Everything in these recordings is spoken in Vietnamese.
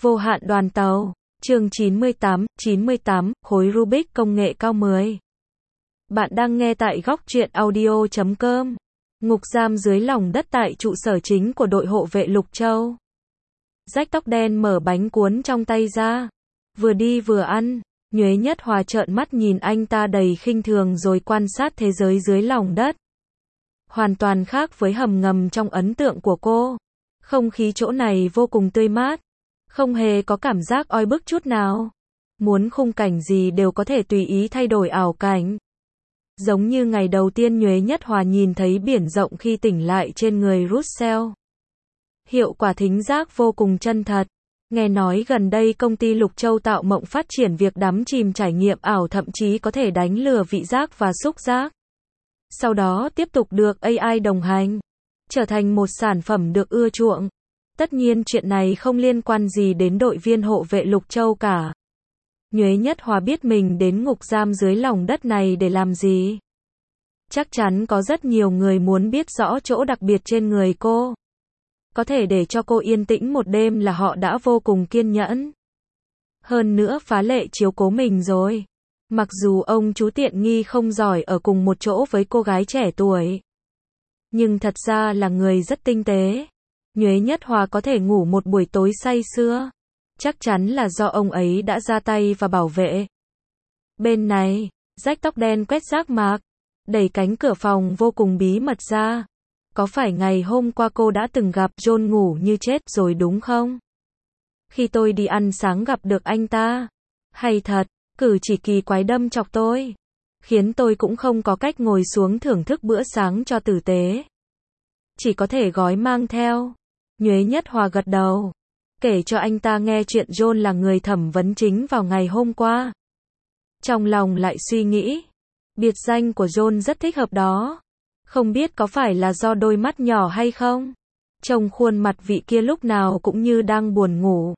Vô hạn đoàn tàu, chương 98, khối Rubik công nghệ cao 10. Bạn đang nghe tại góc truyện audio.com. Ngục giam dưới lòng đất tại trụ sở chính của đội hộ vệ Lục Châu. Rách tóc đen mở bánh cuốn trong tay ra. Vừa đi vừa ăn, Nhuế Nhất Hòa trợn mắt nhìn anh ta đầy khinh thường rồi quan sát thế giới dưới lòng đất. Hoàn toàn khác với hầm ngầm trong ấn tượng của cô. Không khí chỗ này vô cùng tươi mát. Không hề có cảm giác oi bức chút nào. Muốn khung cảnh gì đều có thể tùy ý thay đổi ảo cảnh. Giống như ngày đầu tiên Nhuế Nhất Hòa nhìn thấy biển rộng khi tỉnh lại trên người Russell. Hiệu quả thính giác vô cùng chân thật. Nghe nói gần đây công ty Lục Châu tạo mộng phát triển việc đắm chìm trải nghiệm ảo, thậm chí có thể đánh lừa vị giác và xúc giác. Sau đó tiếp tục được AI đồng hành, trở thành một sản phẩm được ưa chuộng. Tất nhiên chuyện này không liên quan gì đến đội viên hộ vệ Lục Châu cả. Nhuế Nhất Hòa biết mình đến ngục giam dưới lòng đất này để làm gì. Chắc chắn có rất nhiều người muốn biết rõ chỗ đặc biệt trên người cô. Có thể để cho cô yên tĩnh một đêm là họ đã vô cùng kiên nhẫn. Hơn nữa phá lệ chiếu cố mình rồi. Mặc dù ông chú tiện nghi không giỏi ở cùng một chỗ với cô gái trẻ tuổi, nhưng thật ra là người rất tinh tế. Nhuế Nhất Hòa có thể ngủ một buổi tối say sưa. Chắc chắn là do ông ấy đã ra tay và bảo vệ. Bên này, rách tóc đen quét rác mạc, đẩy cánh cửa phòng vô cùng bí mật ra. Có phải ngày hôm qua cô đã từng gặp John ngủ như chết rồi đúng không? Khi tôi đi ăn sáng gặp được anh ta. Hay thật, cử chỉ kỳ quái đâm chọc tôi. Khiến tôi cũng không có cách ngồi xuống thưởng thức bữa sáng cho tử tế. Chỉ có thể gói mang theo. Nhuế Nhất Hòa gật đầu. Kể cho anh ta nghe chuyện John là người thẩm vấn chính vào ngày hôm qua. Trong lòng lại suy nghĩ. Biệt danh của John rất thích hợp đó. Không biết có phải là do đôi mắt nhỏ hay không? Trông khuôn mặt vị kia lúc nào cũng như đang buồn ngủ.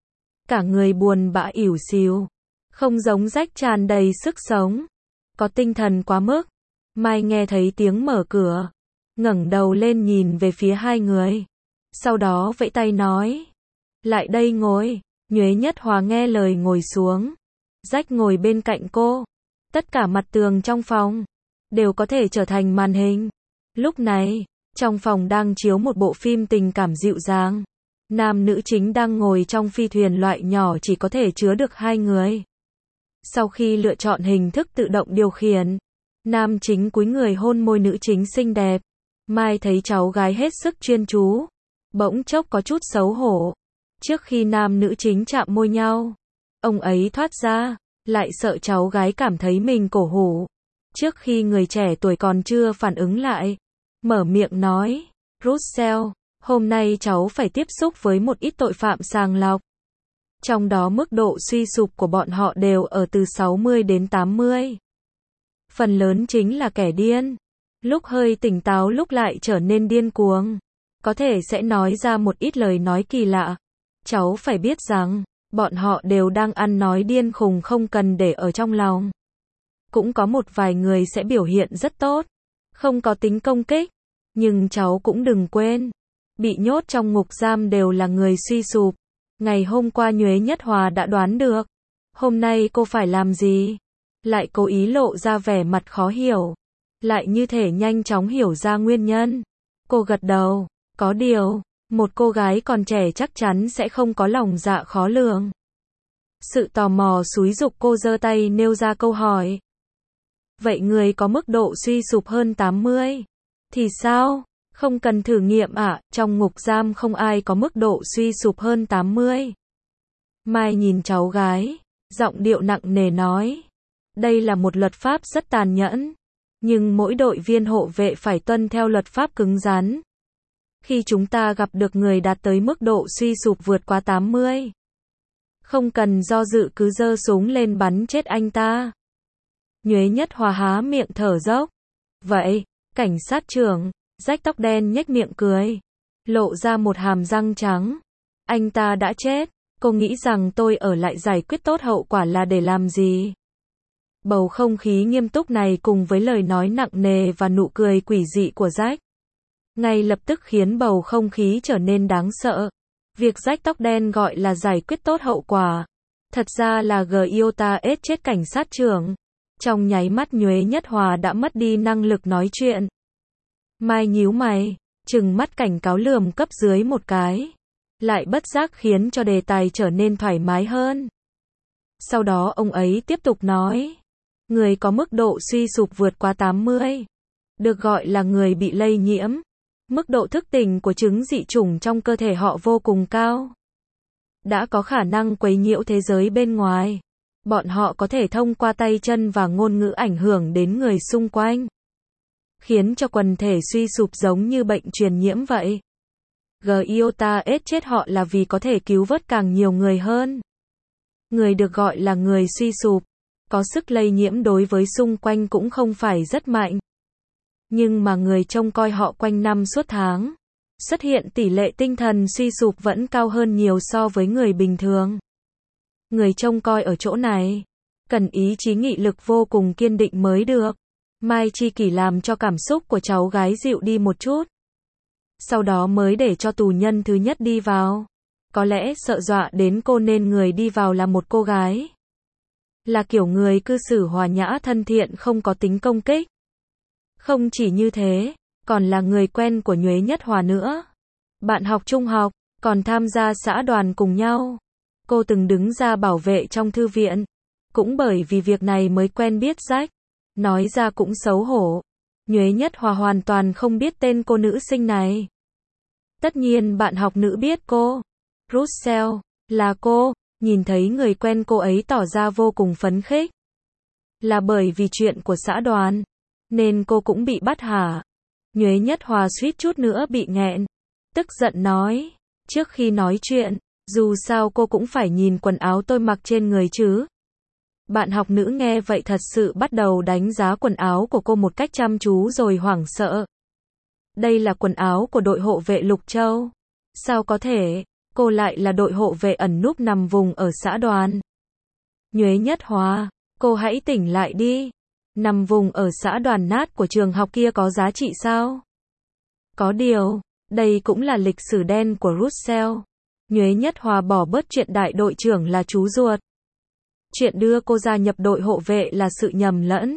Cả người buồn bã ỉu xìu. Không giống rách tràn đầy sức sống. Có tinh thần quá mức. Mai nghe thấy tiếng mở cửa. Ngẩng đầu lên nhìn về phía hai người. Sau đó vẫy tay nói. Lại đây ngồi. Nhuế Nhất Hòa nghe lời ngồi xuống. Rách ngồi bên cạnh cô. Tất cả mặt tường trong phòng đều có thể trở thành màn hình. Lúc này, trong phòng đang chiếu một bộ phim tình cảm dịu dàng. Nam nữ chính đang ngồi trong phi thuyền loại nhỏ chỉ có thể chứa được hai người. Sau khi lựa chọn hình thức tự động điều khiển, nam chính cúi người hôn môi nữ chính xinh đẹp. Mai thấy cháu gái hết sức chuyên chú, bỗng chốc có chút xấu hổ. Trước khi nam nữ chính chạm môi nhau, ông ấy thoát ra, lại sợ cháu gái cảm thấy mình cổ hủ. Trước khi người trẻ tuổi còn chưa phản ứng lại, mở miệng nói, Russell, hôm nay cháu phải tiếp xúc với một ít tội phạm sàng lọc. Trong đó mức độ suy sụp của bọn họ đều ở từ 60 đến 80. Phần lớn chính là kẻ điên. Lúc hơi tỉnh táo lúc lại trở nên điên cuồng. Có thể sẽ nói ra một ít lời nói kỳ lạ. Cháu phải biết rằng, bọn họ đều đang ăn nói điên khùng không cần để ở trong lòng. Cũng có một vài người sẽ biểu hiện rất tốt, không có tính công kích. Nhưng cháu cũng đừng quên, bị nhốt trong ngục giam đều là người suy sụp. Ngày hôm qua Nhuế Nhất Hòa đã đoán được. Hôm nay cô phải làm gì? Lại cố ý lộ ra vẻ mặt khó hiểu. Lại như thể nhanh chóng hiểu ra nguyên nhân. Cô gật đầu. Có điều, một cô gái còn trẻ chắc chắn sẽ không có lòng dạ khó lường. Sự tò mò xúi giục cô giơ tay nêu ra câu hỏi. Vậy người có mức độ suy sụp hơn 80 thì sao? Không cần thử nghiệm ạ, trong ngục giam không ai có mức độ suy sụp hơn 80. Mai nhìn cháu gái, giọng điệu nặng nề nói. Đây là một luật pháp rất tàn nhẫn. Nhưng mỗi đội viên hộ vệ phải tuân theo luật pháp cứng rắn. Khi chúng ta gặp được người đạt tới mức độ suy sụp vượt quá 80, không cần do dự cứ giơ súng lên bắn chết anh ta. Nhuế Nhất Hòa há miệng thở dốc. Vậy, cảnh sát trưởng, rách tóc đen nhếch miệng cười, lộ ra một hàm răng trắng. Anh ta đã chết, cô nghĩ rằng tôi ở lại giải quyết tốt hậu quả là để làm gì? Bầu không khí nghiêm túc này cùng với lời nói nặng nề và nụ cười quỷ dị của Jack, ngay lập tức khiến bầu không khí trở nên đáng sợ. Việc rách tóc đen gọi là giải quyết tốt hậu quả. Thật ra là Giota chết cảnh sát trưởng. Trong nháy mắt Nhuế Nhất Hòa đã mất đi năng lực nói chuyện. Mai nhíu mày, trừng mắt cảnh cáo lườm cấp dưới một cái. Lại bất giác khiến cho đề tài trở nên thoải mái hơn. Sau đó ông ấy tiếp tục nói. Người có mức độ suy sụp vượt quá 80. Được gọi là người bị lây nhiễm. Mức độ thức tỉnh của chứng dị chủng trong cơ thể họ vô cùng cao. Đã có khả năng quấy nhiễu thế giới bên ngoài. Bọn họ có thể thông qua tay chân và ngôn ngữ ảnh hưởng đến người xung quanh. Khiến cho quần thể suy sụp giống như bệnh truyền nhiễm vậy. Giota chết họ là vì có thể cứu vớt càng nhiều người hơn. Người được gọi là người suy sụp. Có sức lây nhiễm đối với xung quanh cũng không phải rất mạnh. Nhưng mà người trông coi họ quanh năm suốt tháng. Xuất hiện tỷ lệ tinh thần suy sụp vẫn cao hơn nhiều so với người bình thường. Người trông coi ở chỗ này cần ý chí nghị lực vô cùng kiên định mới được. Mai Chi Kỷ làm cho cảm xúc của cháu gái dịu đi một chút. Sau đó mới để cho tù nhân thứ nhất đi vào. Có lẽ sợ dọa đến cô nên người đi vào là một cô gái. Là kiểu người cư xử hòa nhã thân thiện không có tính công kích. Không chỉ như thế, còn là người quen của Nhuế Nhất Hòa nữa. Bạn học trung học, còn tham gia xã đoàn cùng nhau. Cô từng đứng ra bảo vệ trong thư viện. Cũng bởi vì việc này mới quen biết Jack. Nói ra cũng xấu hổ. Nhuế Nhất Hòa hoàn toàn không biết tên cô nữ sinh này. Tất nhiên bạn học nữ biết cô. Russell, là cô. Nhìn thấy người quen cô ấy tỏ ra vô cùng phấn khích. Là bởi vì chuyện của xã đoàn. Nên cô cũng bị bắt hả? Nhuế Nhất Hòa suýt chút nữa bị nghẹn. Tức giận nói. Trước khi nói chuyện, dù sao cô cũng phải nhìn quần áo tôi mặc trên người chứ. Bạn học nữ nghe vậy thật sự bắt đầu đánh giá quần áo của cô một cách chăm chú rồi hoảng sợ. Đây là quần áo của đội hộ vệ Lục Châu. Sao có thể, cô lại là đội hộ vệ ẩn núp nằm vùng ở xã đoàn. Nhuế Nhất Hòa, cô hãy tỉnh lại đi. Nằm vùng ở xã đoàn nát của trường học kia có giá trị sao? Có điều, đây cũng là lịch sử đen của Russell. Nhuế Nhất Hòa bỏ bớt chuyện đại đội trưởng là chú ruột. Chuyện đưa cô gia nhập đội hộ vệ là sự nhầm lẫn.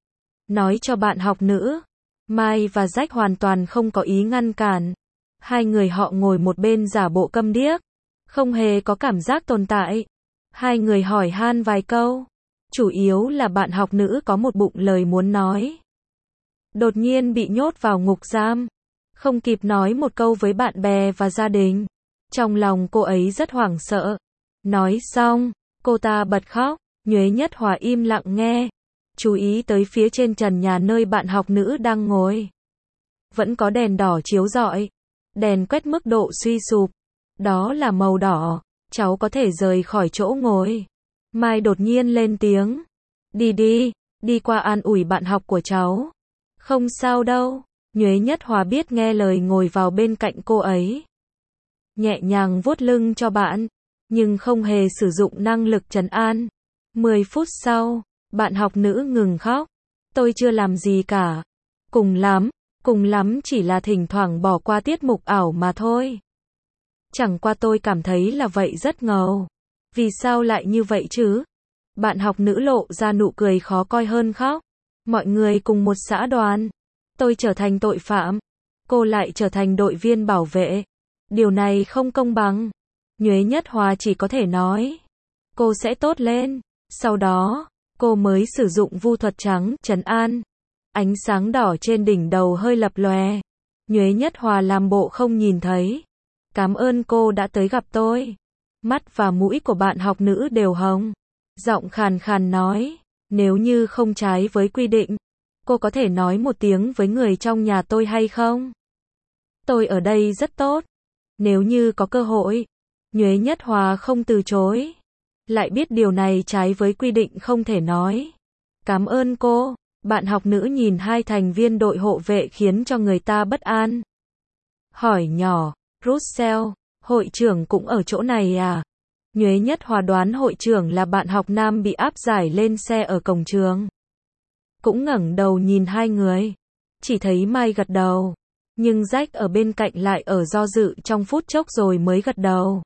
Nói cho bạn học nữ, Mai và Jack hoàn toàn không có ý ngăn cản. Hai người họ ngồi một bên giả bộ câm điếc, không hề có cảm giác tồn tại. Hai người hỏi han vài câu. Chủ yếu là bạn học nữ có một bụng lời muốn nói. Đột nhiên bị nhốt vào ngục giam. Không kịp nói một câu với bạn bè và gia đình. Trong lòng cô ấy rất hoảng sợ. Nói xong, cô ta bật khóc. Nhuế Nhất Hòa im lặng nghe. Chú ý tới phía trên trần nhà nơi bạn học nữ đang ngồi. Vẫn có đèn đỏ chiếu rọi. Đèn quét mức độ suy sụp. Đó là màu đỏ. Cháu có thể rời khỏi chỗ ngồi. Mai đột nhiên lên tiếng. Đi đi, đi qua an ủi bạn học của cháu. Không sao đâu. Nhuế Nhất Hòa biết nghe lời ngồi vào bên cạnh cô ấy. Nhẹ nhàng vuốt lưng cho bạn, nhưng không hề sử dụng năng lực trấn an. 10 phút sau, bạn học nữ ngừng khóc. Tôi chưa làm gì cả. Cùng lắm chỉ là thỉnh thoảng bỏ qua tiết mục ảo mà thôi. Chẳng qua tôi cảm thấy là vậy rất ngầu. Vì sao lại như vậy chứ? Bạn học nữ lộ ra nụ cười khó coi hơn khóc. Mọi người cùng một xã đoàn. Tôi trở thành tội phạm. Cô lại trở thành đội viên bảo vệ. Điều này không công bằng. Nhuế Nhất Hòa chỉ có thể nói. Cô sẽ tốt lên. Sau đó, cô mới sử dụng vu thuật trắng, trấn an. Ánh sáng đỏ trên đỉnh đầu hơi lập lòe. Nhuế Nhất Hòa làm bộ không nhìn thấy. Cảm ơn cô đã tới gặp tôi. Mắt và mũi của bạn học nữ đều hồng. Giọng khàn khàn nói. Nếu như không trái với quy định, cô có thể nói một tiếng với người trong nhà tôi hay không? Tôi ở đây rất tốt. Nếu như có cơ hội. Nhuế Nhất Hòa không từ chối. Lại biết điều này trái với quy định không thể nói. Cảm ơn cô. Bạn học nữ nhìn hai thành viên đội hộ vệ khiến cho người ta bất an. Hỏi nhỏ. Russell, hội trưởng cũng ở chỗ này à? Nhuế Nhất Hòa đoán hội trưởng là bạn học nam bị áp giải lên xe ở cổng trường. Cũng ngẩng đầu nhìn hai người. Chỉ thấy Mai gật đầu. Nhưng Jack ở bên cạnh lại ở do dự trong phút chốc rồi mới gật đầu.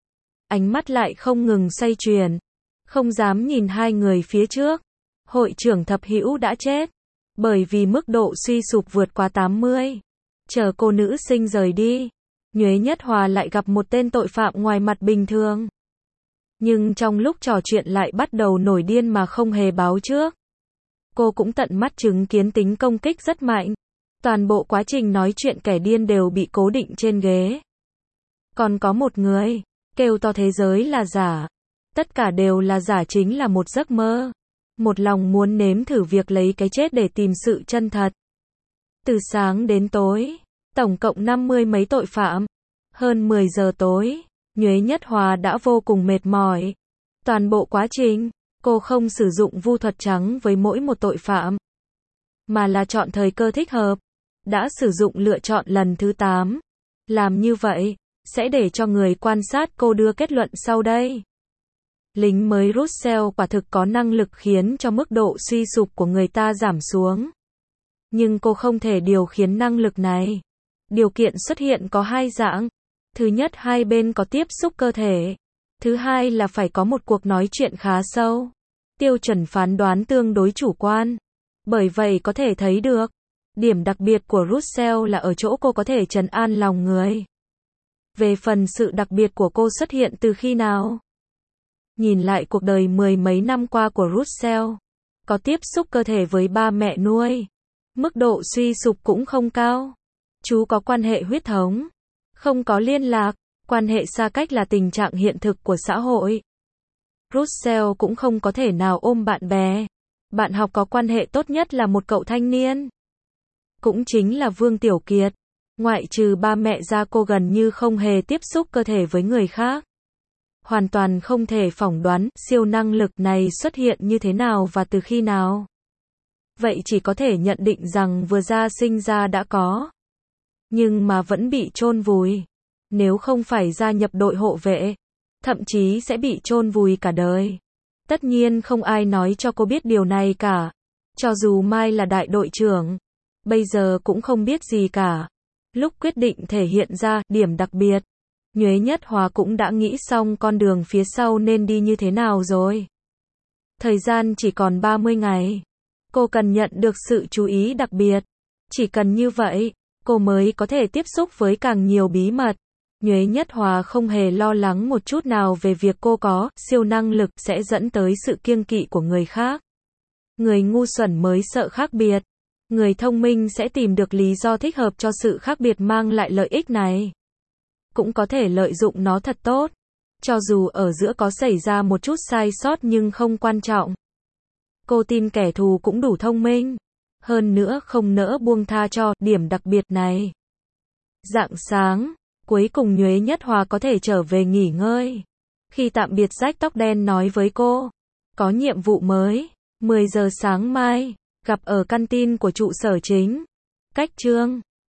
Ánh mắt lại không ngừng xoay chuyển, không dám nhìn hai người phía trước. Hội trưởng thập hữu đã chết, bởi vì mức độ suy sụp vượt quá 80. Chờ cô nữ sinh rời đi, Nhuế Nhất Hòa lại gặp một tên tội phạm ngoài mặt bình thường. Nhưng trong lúc trò chuyện lại bắt đầu nổi điên mà không hề báo trước. Cô cũng tận mắt chứng kiến tính công kích rất mạnh. Toàn bộ quá trình nói chuyện kẻ điên đều bị cố định trên ghế. Còn có một người kêu to thế giới là giả. Tất cả đều là giả, chính là một giấc mơ. Một lòng muốn nếm thử việc lấy cái chết để tìm sự chân thật. Từ sáng đến tối, tổng cộng 50 mấy tội phạm. Hơn 10 giờ tối, Nhuế Nhất Hòa đã vô cùng mệt mỏi. Toàn bộ quá trình, cô không sử dụng vu thuật trắng với mỗi một tội phạm, mà là chọn thời cơ thích hợp. Đã sử dụng lựa chọn lần thứ 8. Làm như vậy, sẽ để cho người quan sát cô đưa kết luận sau đây. Lính mới Russell quả thực có năng lực khiến cho mức độ suy sụp của người ta giảm xuống. Nhưng cô không thể điều khiển năng lực này. Điều kiện xuất hiện có hai dạng. Thứ nhất, hai bên có tiếp xúc cơ thể. Thứ hai là phải có một cuộc nói chuyện khá sâu. Tiêu chuẩn phán đoán tương đối chủ quan. Bởi vậy có thể thấy được, điểm đặc biệt của Russell là ở chỗ cô có thể trấn an lòng người. Về phần sự đặc biệt của cô xuất hiện từ khi nào? Nhìn lại cuộc đời mười mấy năm qua của Russell, có tiếp xúc cơ thể với ba mẹ nuôi. Mức độ suy sụp cũng không cao. Chú có quan hệ huyết thống. Không có liên lạc. Quan hệ xa cách là tình trạng hiện thực của xã hội. Russell cũng không có thể nào ôm bạn bè. Bạn học có quan hệ tốt nhất là một cậu thanh niên. Cũng chính là Vương Tiểu Kiệt. Ngoại trừ ba mẹ ra, cô gần như không hề tiếp xúc cơ thể với người khác. Hoàn toàn không thể phỏng đoán siêu năng lực này xuất hiện như thế nào và từ khi nào. Vậy chỉ có thể nhận định rằng vừa ra sinh ra đã có. Nhưng mà vẫn bị chôn vùi. Nếu không phải gia nhập đội hộ vệ, thậm chí sẽ bị chôn vùi cả đời. Tất nhiên không ai nói cho cô biết điều này cả. Cho dù Mai là đại đội trưởng, bây giờ cũng không biết gì cả. Lúc quyết định thể hiện ra điểm đặc biệt, Nhuế Nhất Hòa cũng đã nghĩ xong con đường phía sau nên đi như thế nào rồi. Thời gian chỉ còn 30 ngày. Cô cần nhận được sự chú ý đặc biệt. Chỉ cần như vậy, cô mới có thể tiếp xúc với càng nhiều bí mật. Nhuế Nhất Hòa không hề lo lắng một chút nào về việc cô có siêu năng lực sẽ dẫn tới sự kiêng kỵ của người khác. Người ngu xuẩn mới sợ khác biệt. Người thông minh sẽ tìm được lý do thích hợp cho sự khác biệt mang lại lợi ích này. Cũng có thể lợi dụng nó thật tốt. Cho dù ở giữa có xảy ra một chút sai sót nhưng không quan trọng. Cô tin kẻ thù cũng đủ thông minh. Hơn nữa không nỡ buông tha cho điểm đặc biệt này. Rạng sáng, cuối cùng Nhuế Nhất Hòa có thể trở về nghỉ ngơi. Khi tạm biệt, Jack tóc đen nói với cô, có nhiệm vụ mới, 10 giờ sáng mai, gặp ở căn tin của trụ sở chính. Cách chương